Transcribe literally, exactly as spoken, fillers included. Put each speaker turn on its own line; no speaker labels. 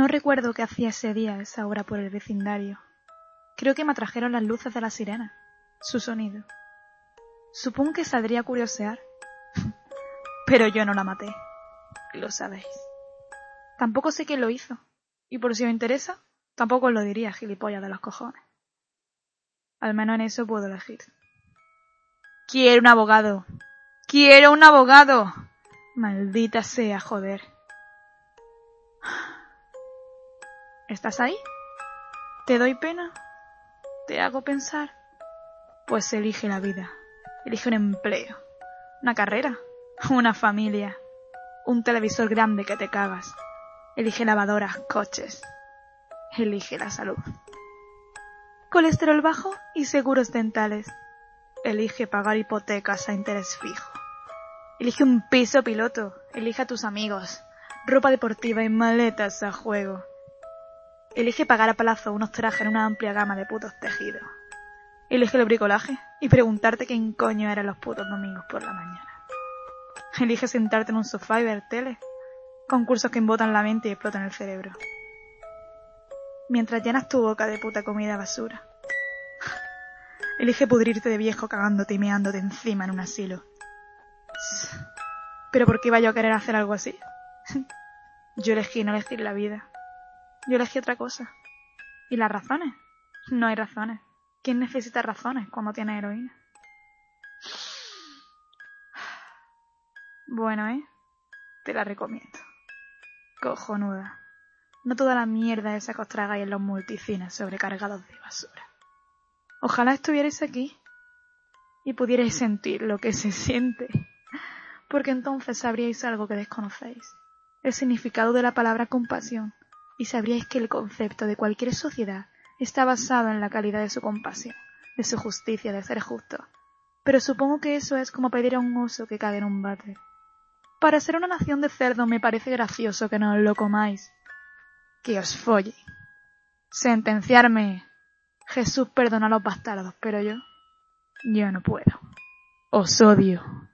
No recuerdo qué hacía ese día a esa hora por el vecindario. Creo que me atrajeron las luces de la sirena, su sonido. Supongo que saldría a curiosear. Pero yo no la maté, lo sabéis. Tampoco sé quién lo hizo, y por si os interesa, tampoco os lo diría, gilipollas de los cojones. Al menos en eso puedo elegir. ¡Quiero un abogado! ¡Quiero un abogado! Maldita sea, joder. ¿Estás ahí? ¿Te doy pena? ¿Te hago pensar? Pues elige la vida. Elige un empleo, una carrera, una familia, un televisor grande que te cagas. Elige lavadoras, coches. Elige la salud. Colesterol bajo y seguros dentales. Elige pagar hipotecas a interés fijo. Elige un piso piloto. Elige a tus amigos. Ropa deportiva y maletas a juego. Elige pagar a plazo unos trajes en una amplia gama de putos tejidos. Elige el bricolaje y preguntarte quién coño eran los putos domingos por la mañana. Elige sentarte en un sofá y ver tele. Concursos que embotan la mente y explotan el cerebro. Mientras llenas tu boca de puta comida basura. Elige pudrirte de viejo cagándote y meándote encima en un asilo. ¿Pero por qué iba yo a querer hacer algo así? Yo elegí no elegir la vida. Yo elegí otra cosa. ¿Y las razones? No hay razones. ¿Quién necesita razones cuando tiene heroína? Bueno, ¿eh? Te la recomiendo. Cojonuda. No toda la mierda esa que os tragáis en los multicines sobrecargados de basura. Ojalá estuvierais aquí y pudierais sentir lo que se siente, porque entonces sabríais algo que desconocéis, el significado de la palabra compasión, y sabríais que el concepto de cualquier sociedad está basado en la calidad de su compasión, de su justicia, de ser justo. Pero supongo que eso es como pedir a un oso que cague en un váter. Para ser una nación de cerdos me parece gracioso que no os lo comáis. Que os folle. Sentenciarme. Jesús perdona a los bastardos, pero yo, yo no puedo. Os odio.